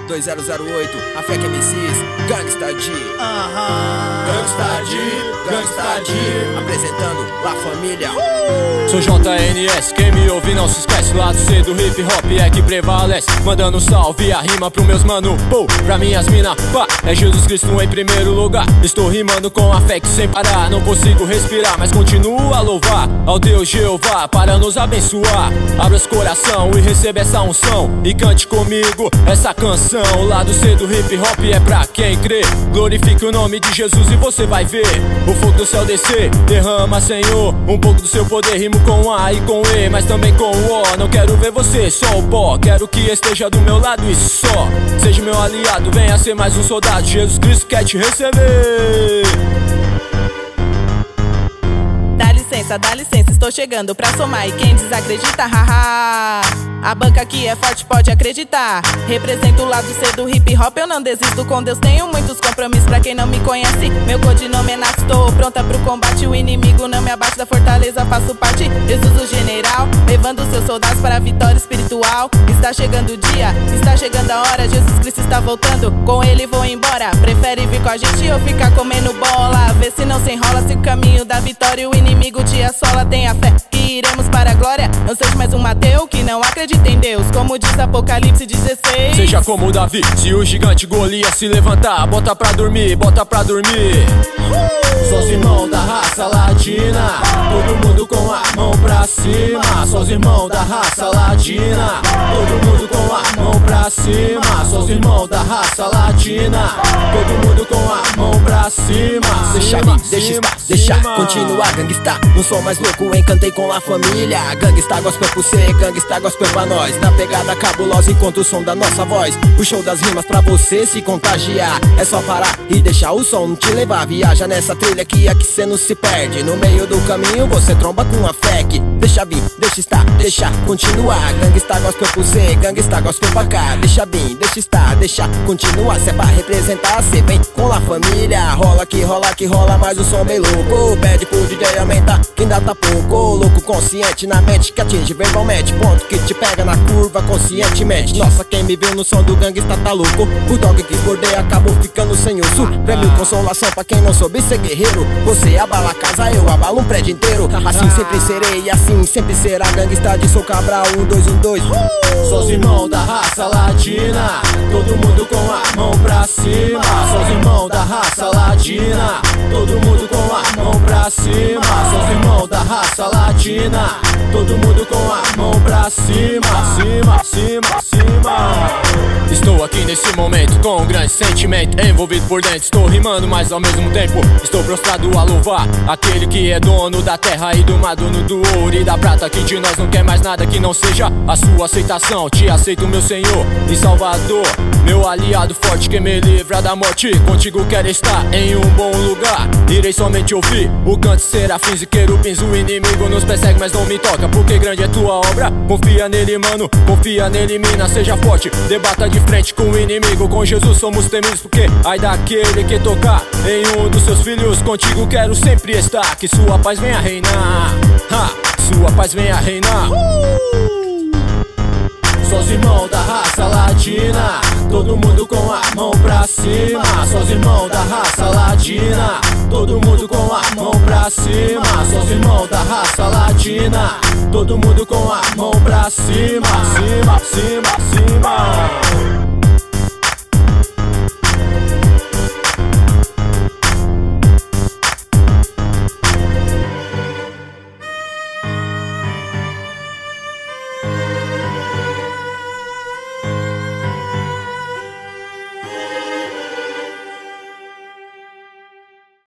2008, a FEC MCs, Gangsta D. Gangsta D, apresentando La Família. Sou JNS, quem me ouve não se esquece. Lado C do hip hop é que prevalece. Mandando um salve a rima pro meus mano, pô, pra minhas mina, pá. É Jesus Cristo em primeiro lugar. Estou rimando com a fé que sem parar. Não consigo respirar, mas continuo a louvar ao Deus Jeová para nos abençoar. Abra esse coração e receba essa unção e cante comigo essa canção. O lado C do hip hop é pra quem crê. Glorifique o nome de Jesus e você vai ver o fogo do céu descer. Derrama, Senhor, um pouco do seu poder. Rimo com A e com E, mas também com O. Não quero ver você só o pó, quero que esteja do meu lado e só. Seja meu aliado, venha ser mais um soldado. Jesus Cristo quer te receber. Dá licença, estou chegando pra somar. E quem desacredita, haha, a banca aqui é forte, pode acreditar. Represento o lado C do hip hop, eu não desisto. Com Deus tenho muitos compromissos. Pra quem não me conhece, meu codinome é Nath. Estou pronta pro combate, o inimigo não me abate. Da fortaleza faço parte, Jesus o general, levando seus soldados para a vitória espiritual. Está chegando o dia, está chegando a hora. Jesus Cristo está voltando, com ele vou embora. Prefere vir com a gente ou ficar comendo bola? Vê se não se enrola, se o caminho da vitória o inimigo te assola. Tenha fé que iremos para a glória. Não seja mais um Mateu que não acredita em Deus, como diz Apocalipse 16. Seja como Davi, se o gigante Golias se levantar, bota pra dormir, bota pra dormir. Só os irmãos da raça ladina, todo mundo com a mão pra cima. Só os irmãos da raça ladina, todo mundo com a mão pra cima. Só os irmãos da raça ladina, todo mundo com a mão pra cima. Deixa vir, deixa continuar, gangsta. Não sou mais louco, encantei com La Família. Gangsta gospel pro cê, gangsta gospel pra nós. Na pegada cabulosa enquanto o som da nossa voz. O show das rimas pra você se contagiar. É só parar e deixar o som te levar. Viaja nessa trilha que aqui cê não se perde. No meio do caminho você tromba com a FEC. Deixa vir, deixa estar, deixa continuar. Gangsta gospel pro cê, gangsta gospel pra cá. Deixa vir, deixa estar, deixa continuar. Cê é pra representar, cê vem com La Família. Rola que rola, mas o som bem louco. Pede pro DJ aumentar, que ainda tá pouco. Louco consciente na mente que atinge verbalmente. Ponto que te pega na curva conscientemente. Nossa, quem me viu no som do gangsta tá louco. O dog que bordei acabou ficando sem osso. Prêmio consolação pra quem não soube ser guerreiro. Você abala a casa, eu abalo um prédio inteiro. Assim sempre serei e assim sempre será. Gangsta de Sou Cabral, 1212. Só os irmãos da raça ladina, todo mundo com a mão pra cima. Só os irmãos da raça ladina, todo mundo com a mão pra cima. Só os irmãos da raça ladina, todo mundo com a mão pra cima. Cima. Estou aqui nesse momento com um grande sentimento envolvido por dentro. Estou rimando, mas ao mesmo tempo estou prostrado a louvar aquele que é dono da terra e do mar, dono do ouro e da prata. Que de nós não quer mais nada que não seja a sua aceitação. Te aceito, meu Senhor e Salvador, meu aliado forte que me livra da morte. Contigo quero estar em um bom lugar. Irei somente ouvir o canto de serafins e querubins. O inimigo nos persegue, mas não me toca, porque grande é tua obra. Confia nele, mano, confia nele, mina. Seja forte, debata de frente com o inimigo. Com Jesus somos temidos, porque ai daquele que tocar em um dos seus filhos. Contigo quero sempre estar, que sua paz venha reinar. Sua paz venha reinar. Só os irmãos da raça ladina, todo mundo com a mão pra cima. Só os irmãos da raça ladina, todo mundo com a mão pra cima. Só os irmãos da raça ladina, todo mundo com a mão pra cima. Cima.